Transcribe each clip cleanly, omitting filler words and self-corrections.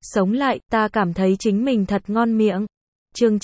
sống lại, ta cảm thấy chính mình thật ngon miệng. Chương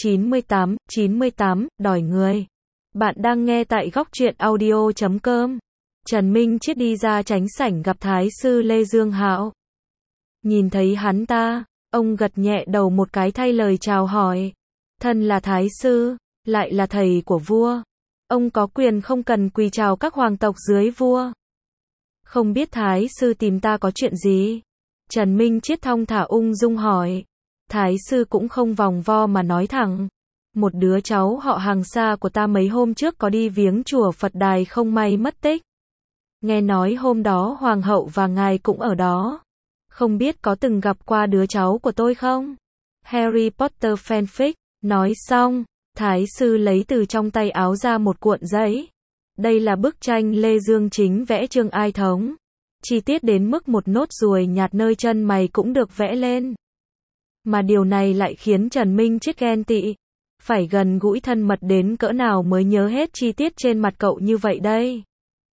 98, đòi người. Bạn đang nghe tại góc truyện audio.com. Trần Minh Chiết đi ra chánh sảnh gặp Thái sư Lê Dương Hạo. Nhìn thấy hắn ta, ông gật nhẹ đầu một cái thay lời chào hỏi. Thân là Thái sư, lại là thầy của vua. Ông có quyền không cần quỳ chào các hoàng tộc dưới vua. Không biết Thái sư tìm ta có chuyện gì? Trần Minh Chiết thong thả ung dung hỏi. Thái sư cũng không vòng vo mà nói thẳng. Một đứa cháu họ hàng xa của ta mấy hôm trước có đi viếng chùa Phật Đài không may mất tích. Nghe nói hôm đó hoàng hậu và ngài cũng ở đó. Không biết có từng gặp qua đứa cháu của tôi không? Harry Potter fanfic. Nói xong, Thái sư lấy từ trong tay áo ra một cuộn giấy. Đây là bức tranh Lê Dương Chính vẽ Trương Ai Thống. Chi tiết đến mức một nốt ruồi nhạt nơi chân mày cũng được vẽ lên. Mà điều này lại khiến Trần Minh Chiết ghen tị. Phải gần gũi thân mật đến cỡ nào mới nhớ hết chi tiết trên mặt cậu như vậy đây?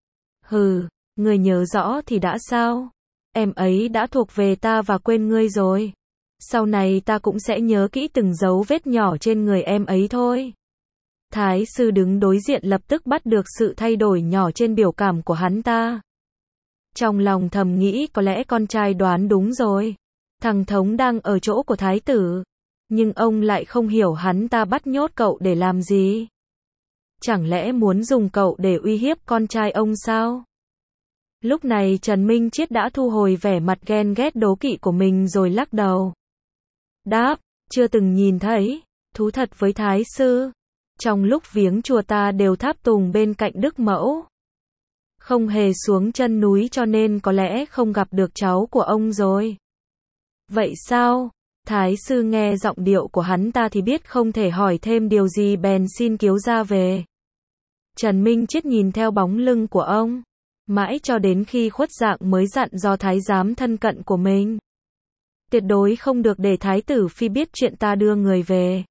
Hừ, người nhớ rõ thì đã sao? Em ấy đã thuộc về ta và quên ngươi rồi. Sau này ta cũng sẽ nhớ kỹ từng dấu vết nhỏ trên người em ấy thôi. Thái sư đứng đối diện lập tức bắt được sự thay đổi nhỏ trên biểu cảm của hắn ta. Trong lòng thầm nghĩ có lẽ con trai đoán đúng rồi. Thằng Thống đang ở chỗ của thái tử. Nhưng ông lại không hiểu hắn ta bắt nhốt cậu để làm gì. Chẳng lẽ muốn dùng cậu để uy hiếp con trai ông sao? Lúc này Trần Minh Chiết đã thu hồi vẻ mặt ghen ghét đố kỵ của mình rồi lắc đầu. Đáp, chưa từng nhìn thấy. Thú thật với thái sư. Trong lúc viếng chùa ta đều tháp tùng bên cạnh Đức Mẫu. Không hề xuống chân núi cho nên có lẽ không gặp được cháu của ông rồi. Vậy sao? Thái sư nghe giọng điệu của hắn ta thì biết không thể hỏi thêm điều gì bèn xin kiếu ra về. Trần Minh Chiết nhìn theo bóng lưng của ông. Mãi cho đến khi khuất dạng mới dặn do thái giám thân cận của mình. Tuyệt đối không được để thái tử phi biết chuyện ta đưa người về.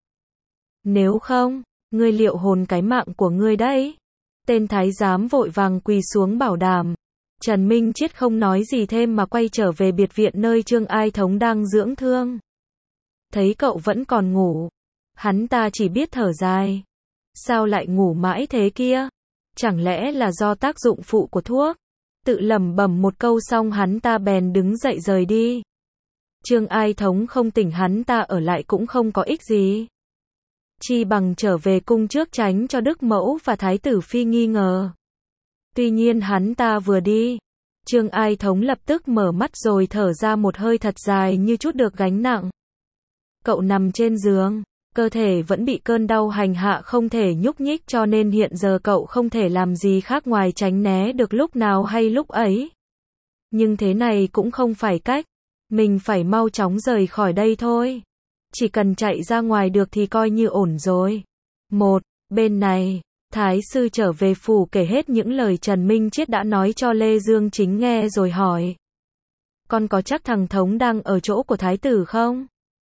Nếu không, ngươi liệu hồn cái mạng của ngươi đấy. Tên thái giám vội vàng quỳ xuống bảo đảm. Trần Minh Chiết không nói gì thêm mà quay trở về biệt viện nơi Trương Ai Thống đang dưỡng thương. Thấy cậu vẫn còn ngủ. Hắn ta chỉ biết thở dài. Sao lại ngủ mãi thế kia? Chẳng lẽ là do tác dụng phụ của thuốc? Tự lẩm bẩm một câu xong hắn ta bèn đứng dậy rời đi. Trương Ai Thống không tỉnh hắn ta ở lại cũng không có ích gì. Chi bằng trở về cung trước tránh cho Đức Mẫu và Thái tử Phi nghi ngờ. Tuy nhiên hắn ta vừa đi. Trương Ai Thống lập tức mở mắt rồi thở ra một hơi thật dài như chút được gánh nặng. Cậu nằm trên giường. Cơ thể vẫn bị cơn đau hành hạ không thể nhúc nhích cho nên hiện giờ cậu không thể làm gì khác ngoài tránh né được lúc nào hay lúc ấy. Nhưng thế này cũng không phải cách. Mình phải mau chóng rời khỏi đây thôi. Chỉ cần chạy ra ngoài được thì coi như ổn rồi. Bên này, Thái sư trở về phủ kể hết những lời Trần Minh Chiết đã nói cho Lê Dương Chính nghe rồi hỏi. Con có chắc thằng Thống đang ở chỗ của thái tử không?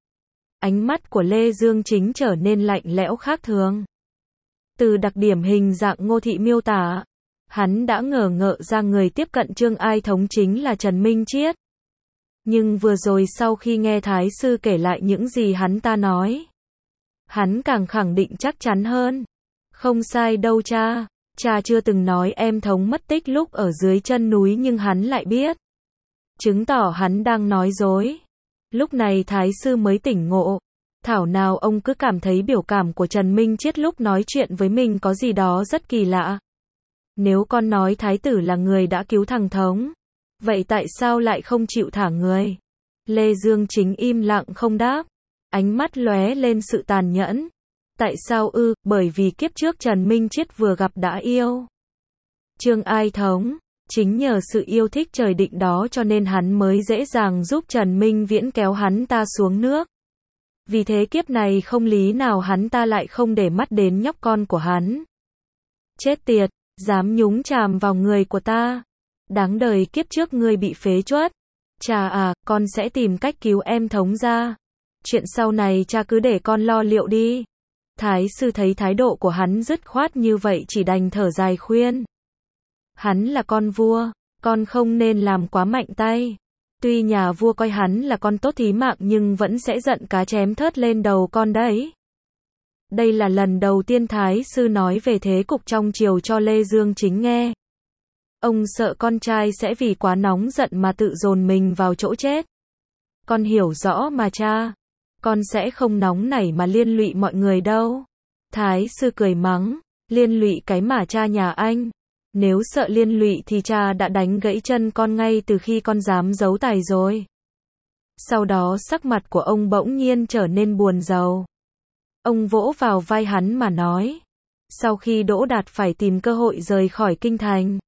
Ánh mắt của Lê Dương Chính trở nên lạnh lẽo khác thường. Từ đặc điểm hình dạng Ngô Thị miêu tả, hắn đã ngờ ngợ ra người tiếp cận Trương Ai Thống chính là Trần Minh Chiết. Nhưng vừa rồi sau khi nghe thái sư kể lại những gì hắn ta nói, hắn càng khẳng định chắc chắn hơn. Không sai đâu cha, cha chưa từng nói em Thống mất tích lúc ở dưới chân núi nhưng hắn lại biết. Chứng tỏ hắn đang nói dối. Lúc này thái sư mới tỉnh ngộ. Thảo nào ông cứ cảm thấy biểu cảm của Trần Minh Chiết lúc nói chuyện với mình có gì đó rất kỳ lạ. Nếu con nói thái tử là người đã cứu thằng Thống, vậy tại sao lại không chịu thả người? Lê Dương Chính im lặng không đáp. Ánh mắt lóe lên sự tàn nhẫn. Tại sao ư? Bởi vì kiếp trước Trần Minh Chiết vừa gặp đã yêu Trương Ai Thống. Chính nhờ sự yêu thích trời định đó cho nên hắn mới dễ dàng giúp Trần Minh Viễn kéo hắn ta xuống nước. Vì thế kiếp này không lý nào hắn ta lại không để mắt đến nhóc con của hắn. Chết tiệt, dám nhúng chàm vào người của ta. Đáng đời kiếp trước ngươi bị phế truất. Cha à, con sẽ tìm cách cứu em Thống ra. Chuyện sau này cha cứ để con lo liệu đi. Thái sư thấy thái độ của hắn dứt khoát như vậy chỉ đành thở dài khuyên. Hắn là con vua, con không nên làm quá mạnh tay. Tuy nhà vua coi hắn là con tốt thí mạng nhưng vẫn sẽ giận cá chém thớt lên đầu con đấy. Đây là lần đầu tiên Thái sư nói về thế cục trong triều cho Lê Dương Chính nghe. Ông sợ con trai sẽ vì quá nóng giận mà tự dồn mình vào chỗ chết. Con hiểu rõ mà cha. Con sẽ không nóng nảy mà liên lụy mọi người đâu. Thái sư cười mắng. Liên lụy cái mà cha nhà anh. Nếu sợ liên lụy thì cha đã đánh gãy chân con ngay từ khi con dám giấu tài rồi. Sau đó sắc mặt của ông bỗng nhiên trở nên buồn rầu. Ông vỗ vào vai hắn mà nói. Sau khi Đỗ Đạt phải tìm cơ hội rời khỏi kinh thành.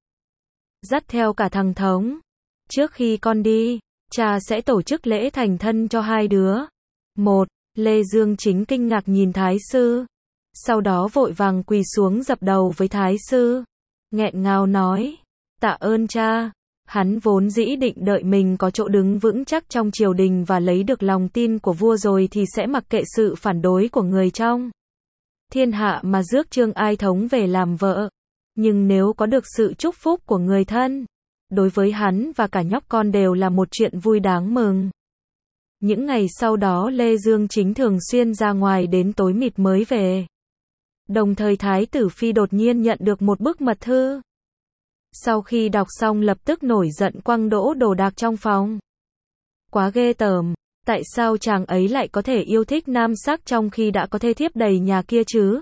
Dắt theo cả thằng Thống. Trước khi con đi, cha sẽ tổ chức lễ thành thân cho hai đứa. Một, Lê Dương Chính kinh ngạc nhìn Thái sư. Sau đó vội vàng quỳ xuống dập đầu với Thái sư. Nghẹn ngào nói. Tạ ơn cha. Hắn vốn dĩ định đợi mình có chỗ đứng vững chắc trong triều đình và lấy được lòng tin của vua rồi thì sẽ mặc kệ sự phản đối của người trong thiên hạ mà rước Trương Ai Thống về làm vợ. Nhưng nếu có được sự chúc phúc của người thân, đối với hắn và cả nhóc con đều là một chuyện vui đáng mừng. Những ngày sau đó Lê Dương Chính thường xuyên ra ngoài đến tối mịt mới về. Đồng thời Thái tử Phi đột nhiên nhận được một bức mật thư. Sau khi đọc xong lập tức nổi giận quăng đỗ đồ đạc trong phòng. Quá ghê tởm, tại sao chàng ấy lại có thể yêu thích nam sắc trong khi đã có thê thiếp đầy nhà kia chứ?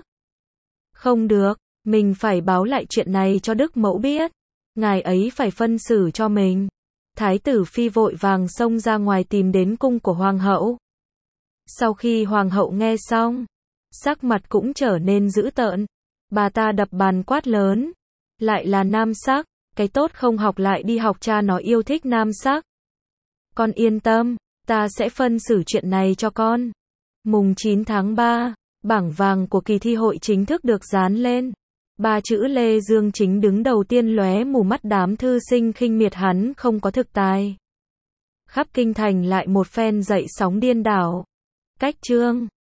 Không được, mình phải báo lại chuyện này cho Đức Mẫu biết. Ngài ấy phải phân xử cho mình. Thái tử Phi vội vàng xông ra ngoài tìm đến cung của Hoàng hậu. Sau khi Hoàng hậu nghe xong, sắc mặt cũng trở nên dữ tợn. Bà ta đập bàn quát lớn. Lại là nam sắc, cái tốt không học lại đi học, cha nó yêu thích nam sắc. Con yên tâm, ta sẽ phân xử chuyện này cho con. Mùng 9 tháng 3, bảng vàng của kỳ thi hội chính thức được dán lên. 3 chữ Lê Dương Chính đứng đầu tiên lóe mù mắt đám thư sinh khinh miệt hắn không có thực tài. Khắp kinh thành lại một phen dậy sóng điên đảo. Cách chương